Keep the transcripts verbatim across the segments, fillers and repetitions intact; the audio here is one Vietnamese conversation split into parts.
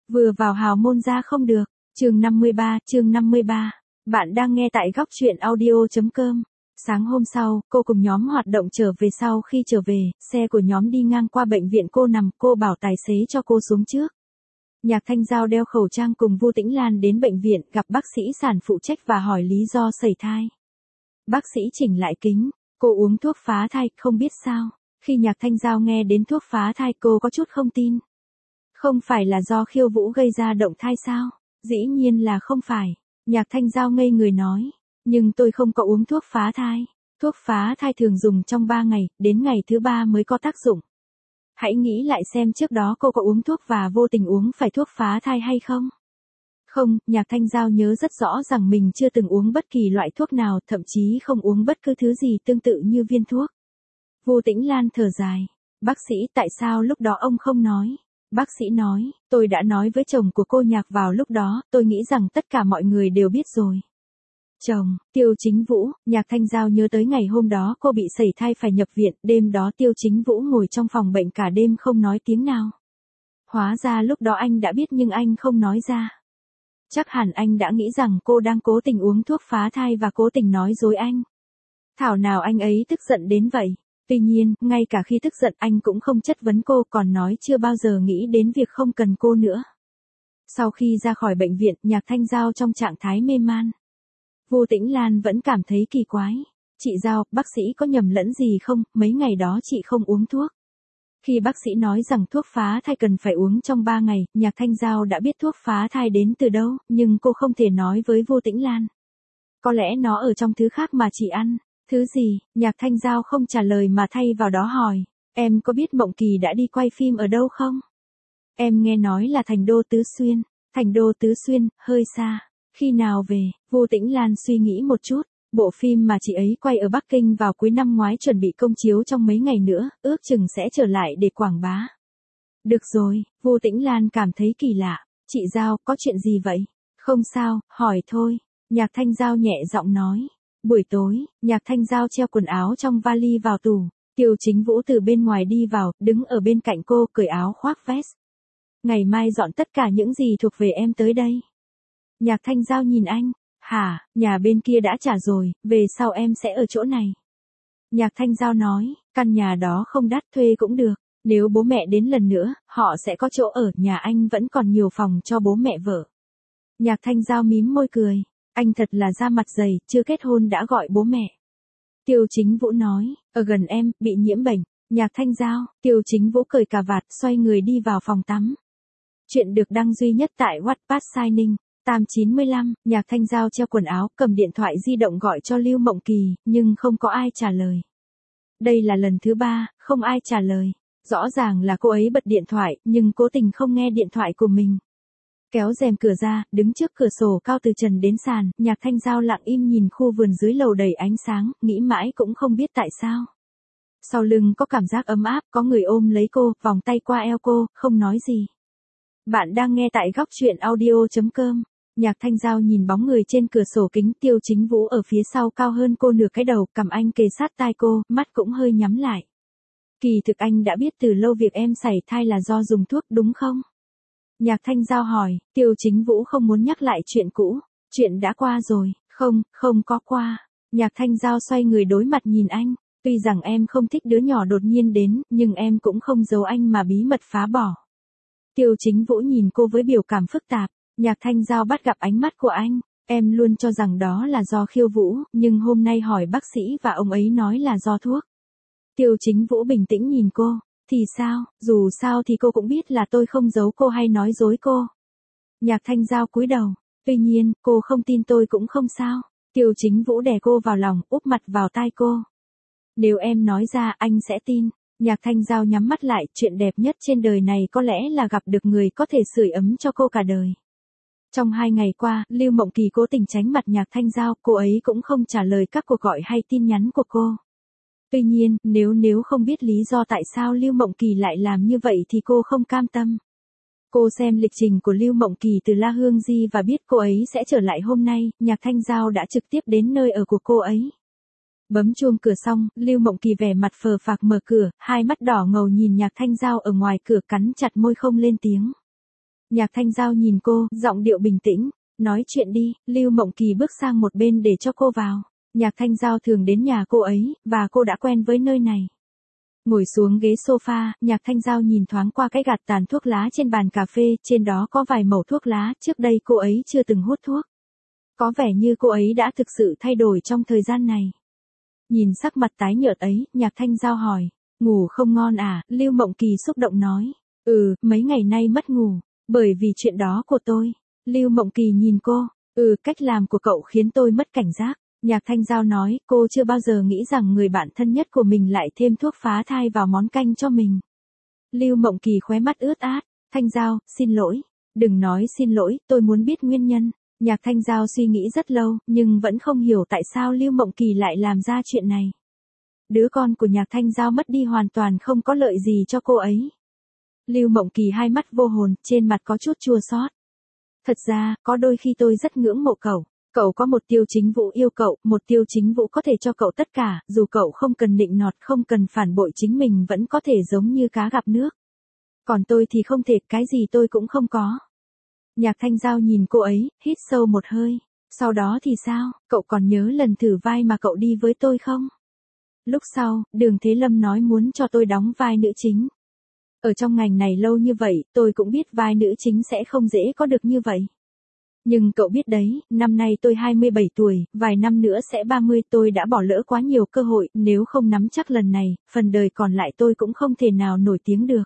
Vừa vào hào môn ra không được. Chương năm mươi ba, chương năm mươi ba. Bạn đang nghe tại góc truyện audio chấm com. Sáng hôm sau, cô cùng nhóm hoạt động trở về. Sau khi trở về, xe của nhóm đi ngang qua bệnh viện cô nằm, cô bảo tài xế cho cô xuống trước. Nhạc Thanh Giao đeo khẩu trang cùng Vu Tĩnh Lan đến bệnh viện, gặp bác sĩ sản phụ trách và hỏi lý do sẩy thai. Bác sĩ chỉnh lại kính, cô uống thuốc phá thai, không biết sao. Khi Nhạc Thanh Giao nghe đến thuốc phá thai cô có chút không tin. Không phải là do khiêu vũ gây ra động thai sao? Dĩ nhiên là không phải. Nhạc Thanh Giao ngây người nói. Nhưng tôi không có uống thuốc phá thai. Thuốc phá thai thường dùng trong ba ngày, đến ngày thứ ba mới có tác dụng. Hãy nghĩ lại xem trước đó cô có uống thuốc và vô tình uống phải thuốc phá thai hay không? Không, Nhạc Thanh Giao nhớ rất rõ rằng mình chưa từng uống bất kỳ loại thuốc nào, thậm chí không uống bất cứ thứ gì tương tự như viên thuốc. Vu Tĩnh Lan thở dài. Bác sĩ, tại sao lúc đó ông không nói? Bác sĩ nói, tôi đã nói với chồng của cô Nhạc vào lúc đó, tôi nghĩ rằng tất cả mọi người đều biết rồi. Chồng, Tiêu Chính Vũ. Nhạc Thanh Giao nhớ tới ngày hôm đó cô bị sẩy thai phải nhập viện, đêm đó Tiêu Chính Vũ ngồi trong phòng bệnh cả đêm không nói tiếng nào. Hóa ra lúc đó anh đã biết nhưng anh không nói ra. Chắc hẳn anh đã nghĩ rằng cô đang cố tình uống thuốc phá thai và cố tình nói dối anh. Thảo nào anh ấy tức giận đến vậy. Tuy nhiên, ngay cả khi tức giận anh cũng không chất vấn cô, còn nói chưa bao giờ nghĩ đến việc không cần cô nữa. Sau khi ra khỏi bệnh viện, Nhạc Thanh Giao trong trạng thái mê man. Vu Tĩnh Lan vẫn cảm thấy kỳ quái. Chị Giao, bác sĩ có nhầm lẫn gì không, mấy ngày đó chị không uống thuốc. Khi bác sĩ nói rằng thuốc phá thai cần phải uống trong ba ngày, Nhạc Thanh Giao đã biết thuốc phá thai đến từ đâu, nhưng cô không thể nói với Vu Tĩnh Lan. Có lẽ nó ở trong thứ khác mà chị ăn. Thứ gì? Nhạc Thanh Giao không trả lời mà thay vào đó hỏi. Em có biết Mộng Kỳ đã đi quay phim ở đâu không? Em nghe nói là Thành Đô Tứ Xuyên. Thành Đô Tứ Xuyên, hơi xa. Khi nào về? Vu Tĩnh Lan suy nghĩ một chút. Bộ phim mà chị ấy quay ở Bắc Kinh vào cuối năm ngoái chuẩn bị công chiếu trong mấy ngày nữa, ước chừng sẽ trở lại để quảng bá. Được rồi, Vu Tĩnh Lan cảm thấy kỳ lạ. Chị Giao, có chuyện gì vậy? Không sao, hỏi thôi. Nhạc Thanh Giao nhẹ giọng nói. Buổi tối, Nhạc Thanh Giao treo quần áo trong vali vào tủ. Tiêu Chính Vũ từ bên ngoài đi vào, đứng ở bên cạnh cô, cởi áo khoác vest. Ngày mai dọn tất cả những gì thuộc về em tới đây. Nhạc Thanh Giao nhìn anh. Hả, nhà bên kia đã trả rồi, về sau em sẽ ở chỗ này. Nhạc Thanh Giao nói, căn nhà đó không đắt, thuê cũng được. Nếu bố mẹ đến lần nữa, họ sẽ có chỗ ở, nhà anh vẫn còn nhiều phòng cho bố mẹ vợ. Nhạc Thanh Giao mím môi cười. Anh thật là da mặt dày, chưa kết hôn đã gọi bố mẹ. Tiêu Chính Vũ nói, ở gần em, bị nhiễm bệnh. Nhạc Thanh Giao, Tiêu Chính Vũ cởi cà vạt, xoay người đi vào phòng tắm. Chuyện được đăng duy nhất tại Wattpad Signing. Tam chín mươi lăm, Nhạc Thanh Giao treo quần áo, cầm điện thoại di động gọi cho Lưu Mộng Kỳ, nhưng không có ai trả lời. Đây là lần thứ ba, không ai trả lời. Rõ ràng là cô ấy bật điện thoại, nhưng cố tình không nghe điện thoại của mình. Kéo rèm cửa ra, đứng trước cửa sổ cao từ trần đến sàn, Nhạc Thanh Giao lặng im nhìn khu vườn dưới lầu đầy ánh sáng, nghĩ mãi cũng không biết tại sao. Sau lưng có cảm giác ấm áp, có người ôm lấy cô, vòng tay qua eo cô, không nói gì. Bạn đang nghe tại góc truyện audio chấm com. Nhạc Thanh Giao nhìn bóng người trên cửa sổ kính, Tiêu Chính Vũ ở phía sau cao hơn cô nửa cái đầu, cầm anh kề sát tai cô, mắt cũng hơi nhắm lại. Kỳ thực anh đã biết từ lâu việc em sảy thai là do dùng thuốc đúng không? Nhạc Thanh Giao hỏi, Tiêu Chính Vũ không muốn nhắc lại chuyện cũ. Chuyện đã qua rồi, không, không có qua. Nhạc Thanh Giao xoay người đối mặt nhìn anh. Tuy rằng em không thích đứa nhỏ đột nhiên đến, nhưng em cũng không giấu anh mà bí mật phá bỏ. Tiêu Chính Vũ nhìn cô với biểu cảm phức tạp. Nhạc Thanh Giao bắt gặp ánh mắt của anh. Em luôn cho rằng đó là do khiêu vũ, nhưng hôm nay hỏi bác sĩ và ông ấy nói là do thuốc. Tiêu Chính Vũ bình tĩnh nhìn cô. Thì sao, dù sao thì cô cũng biết là tôi không giấu cô hay nói dối cô. Nhạc Thanh Giao cúi đầu. Tuy nhiên, cô không tin tôi cũng không sao. Tiêu Chính Vũ đè cô vào lòng, úp mặt vào tai cô. Nếu em nói ra, anh sẽ tin. Nhạc Thanh Giao nhắm mắt lại, chuyện đẹp nhất trên đời này có lẽ là gặp được người có thể sưởi ấm cho cô cả đời. Trong hai ngày qua, Lưu Mộng Kỳ cố tình tránh mặt Nhạc Thanh Giao, cô ấy cũng không trả lời các cuộc gọi hay tin nhắn của cô. Tuy nhiên, nếu nếu không biết lý do tại sao Lưu Mộng Kỳ lại làm như vậy thì cô không cam tâm. Cô xem lịch trình của Lưu Mộng Kỳ từ La Hương Di và biết cô ấy sẽ trở lại hôm nay, Nhạc Thanh Giao đã trực tiếp đến nơi ở của cô ấy. Bấm chuông cửa xong, Lưu Mộng Kỳ vẻ mặt phờ phạc mở cửa, hai mắt đỏ ngầu nhìn Nhạc Thanh Giao ở ngoài cửa, cắn chặt môi không lên tiếng. Nhạc Thanh Giao nhìn cô, giọng điệu bình tĩnh, nói chuyện đi. Lưu Mộng Kỳ bước sang một bên để cho cô vào. Nhạc Thanh Giao thường đến nhà cô ấy, và cô đã quen với nơi này. Ngồi xuống ghế sofa, Nhạc Thanh Giao nhìn thoáng qua cái gạt tàn thuốc lá trên bàn cà phê, trên đó có vài mẩu thuốc lá, trước đây cô ấy chưa từng hút thuốc. Có vẻ như cô ấy đã thực sự thay đổi trong thời gian này. Nhìn sắc mặt tái nhợt ấy, Nhạc Thanh Giao hỏi, ngủ không ngon à? Lưu Mộng Kỳ xúc động nói, ừ, mấy ngày nay mất ngủ, bởi vì chuyện đó của tôi. Lưu Mộng Kỳ nhìn cô, ừ, cách làm của cậu khiến tôi mất cảnh giác. Nhạc Thanh Giao nói, cô chưa bao giờ nghĩ rằng người bạn thân nhất của mình lại thêm thuốc phá thai vào món canh cho mình. Lưu Mộng Kỳ khóe mắt ướt át, Thanh Giao, xin lỗi. Đừng nói xin lỗi, tôi muốn biết nguyên nhân. Nhạc Thanh Giao suy nghĩ rất lâu, nhưng vẫn không hiểu tại sao Lưu Mộng Kỳ lại làm ra chuyện này. Đứa con của Nhạc Thanh Giao mất đi hoàn toàn không có lợi gì cho cô ấy. Lưu Mộng Kỳ hai mắt vô hồn, trên mặt có chút chua xót. Thật ra, có đôi khi tôi rất ngưỡng mộ cậu. Cậu có một Tiêu Chính Vũ yêu cậu, một Tiêu Chính Vũ có thể cho cậu tất cả, dù cậu không cần nịnh nọt, không cần phản bội chính mình vẫn có thể giống như cá gặp nước. Còn tôi thì không thể, cái gì tôi cũng không có. Nhạc Thanh Giao nhìn cô ấy, hít sâu một hơi. Sau đó thì sao, cậu còn nhớ lần thử vai mà cậu đi với tôi không? Lúc sau, Đường Thế Lâm nói muốn cho tôi đóng vai nữ chính. Ở trong ngành này lâu như vậy, tôi cũng biết vai nữ chính sẽ không dễ có được như vậy. Nhưng cậu biết đấy, năm nay tôi hai mươi bảy tuổi, vài năm nữa sẽ ba mươi, tôi đã bỏ lỡ quá nhiều cơ hội, nếu không nắm chắc lần này, phần đời còn lại tôi cũng không thể nào nổi tiếng được.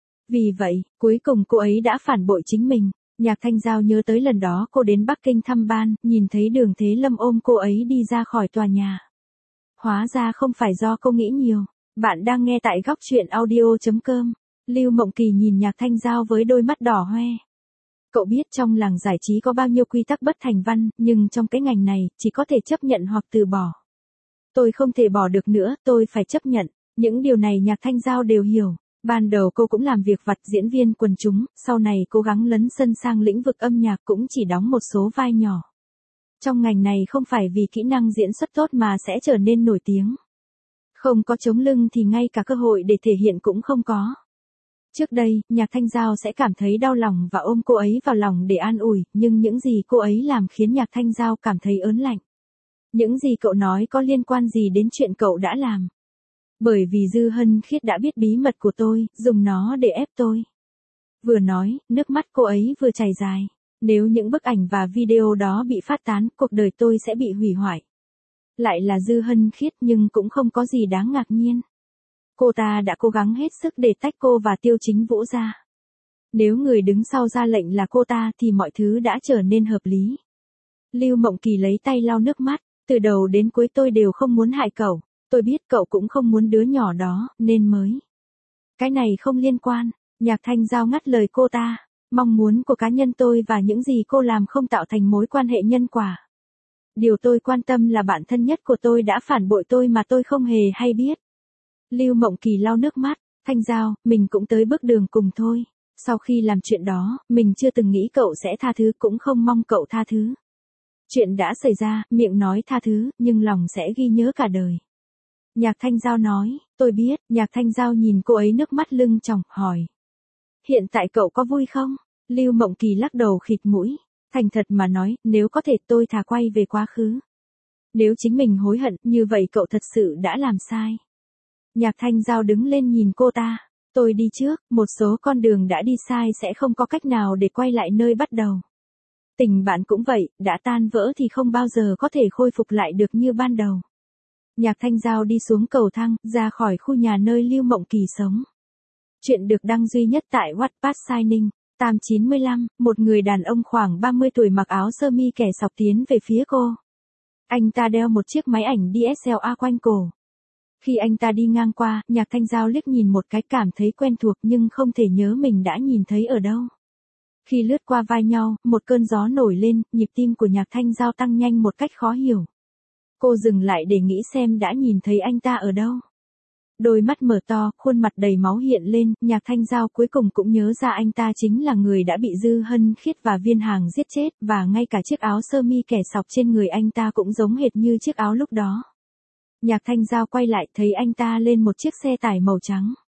Vì vậy, cuối cùng cô ấy đã phản bội chính mình. Nhạc Thanh Giao nhớ tới lần đó cô đến Bắc Kinh thăm ban, nhìn thấy Đường Thế Lâm ôm cô ấy đi ra khỏi tòa nhà. Hóa ra không phải do cô nghĩ nhiều. Bạn đang nghe tại góc truyện audio chấm com. Lưu Mộng Kỳ nhìn Nhạc Thanh Giao với đôi mắt đỏ hoe. Cậu biết trong làng giải trí có bao nhiêu quy tắc bất thành văn, nhưng trong cái ngành này, chỉ có thể chấp nhận hoặc từ bỏ. Tôi không thể bỏ được nữa, tôi phải chấp nhận. Những điều này Nhạc Thanh Giao đều hiểu. Ban đầu cô cũng làm việc vặt diễn viên quần chúng, sau này cố gắng lấn sân sang lĩnh vực âm nhạc cũng chỉ đóng một số vai nhỏ. Trong ngành này không phải vì kỹ năng diễn xuất tốt mà sẽ trở nên nổi tiếng. Không có chống lưng thì ngay cả cơ hội để thể hiện cũng không có. Trước đây, Nhạc Thanh Giao sẽ cảm thấy đau lòng và ôm cô ấy vào lòng để an ủi, nhưng những gì cô ấy làm khiến Nhạc Thanh Giao cảm thấy ớn lạnh. Những gì cậu nói có liên quan gì đến chuyện cậu đã làm? Bởi vì Dư Hân Khiết đã biết bí mật của tôi, dùng nó để ép tôi. Vừa nói, nước mắt cô ấy vừa chảy dài. Nếu những bức ảnh và video đó bị phát tán, cuộc đời tôi sẽ bị hủy hoại. Lại là Dư Hân Khiết nhưng cũng không có gì đáng ngạc nhiên. Cô ta đã cố gắng hết sức để tách cô và Tiêu Chính Vũ ra. Nếu người đứng sau ra lệnh là cô ta thì mọi thứ đã trở nên hợp lý. Lưu Mộng Kỳ lấy tay lau nước mắt, từ đầu đến cuối tôi đều không muốn hại cậu. Tôi biết cậu cũng không muốn đứa nhỏ đó, nên mới. Cái này không liên quan. Nhạc Thanh Giao ngắt lời cô ta. Mong muốn của cá nhân tôi và những gì cô làm không tạo thành mối quan hệ nhân quả. Điều tôi quan tâm là bạn thân nhất của tôi đã phản bội tôi mà tôi không hề hay biết. Lưu Mộng Kỳ lau nước mắt. Thanh Giao, mình cũng tới bước đường cùng thôi. Sau khi làm chuyện đó, mình chưa từng nghĩ cậu sẽ tha thứ, cũng không mong cậu tha thứ. Chuyện đã xảy ra, miệng nói tha thứ, nhưng lòng sẽ ghi nhớ cả đời. Nhạc Thanh Giao nói, tôi biết. Nhạc Thanh Giao nhìn cô ấy nước mắt lưng tròng, hỏi. Hiện tại cậu có vui không? Lưu Mộng Kỳ lắc đầu khịt mũi. Thành thật mà nói, nếu có thể tôi thà quay về quá khứ. Nếu chính mình hối hận, như vậy cậu thật sự đã làm sai. Nhạc Thanh Giao đứng lên nhìn cô ta. Tôi đi trước, một số con đường đã đi sai sẽ không có cách nào để quay lại nơi bắt đầu. Tình bạn cũng vậy, đã tan vỡ thì không bao giờ có thể khôi phục lại được như ban đầu. Nhạc Thanh Giao đi xuống cầu thang, ra khỏi khu nhà nơi Lưu Mộng Kỳ sống. Chuyện được đăng duy nhất tại Wattpad Signing. Tam chín lăm, một người đàn ông khoảng ba mươi tuổi mặc áo sơ mi kẻ sọc tiến về phía cô. Anh ta đeo một chiếc máy ảnh đê ét lờ a quanh cổ. Khi anh ta đi ngang qua, Nhạc Thanh Giao liếc nhìn một cái cảm thấy quen thuộc nhưng không thể nhớ mình đã nhìn thấy ở đâu. Khi lướt qua vai nhau, một cơn gió nổi lên, nhịp tim của Nhạc Thanh Giao tăng nhanh một cách khó hiểu. Cô dừng lại để nghĩ xem đã nhìn thấy anh ta ở đâu. Đôi mắt mở to, khuôn mặt đầy máu hiện lên, Nhạc Thanh Giao cuối cùng cũng nhớ ra anh ta chính là người đã bị Dư Hân Khiết và Viên Hàng giết chết, và ngay cả chiếc áo sơ mi kẻ sọc trên người anh ta cũng giống hệt như chiếc áo lúc đó. Nhạc Thanh Giao quay lại thấy anh ta lên một chiếc xe tải màu trắng.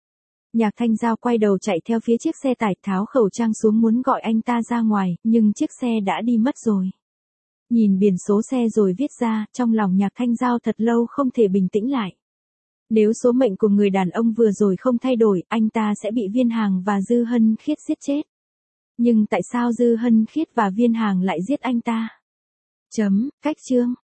Nhạc Thanh Giao quay đầu chạy theo phía chiếc xe tải, tháo khẩu trang xuống muốn gọi anh ta ra ngoài, nhưng chiếc xe đã đi mất rồi. Nhìn biển số xe rồi viết ra, trong lòng Nhạc Thanh Giao thật lâu không thể bình tĩnh lại. Nếu số mệnh của người đàn ông vừa rồi không thay đổi, anh ta sẽ bị Viên Hàng và Dư Hân Khiết giết chết. Nhưng tại sao Dư Hân Khiết và Viên Hàng lại giết anh ta? Chấm, cách chương.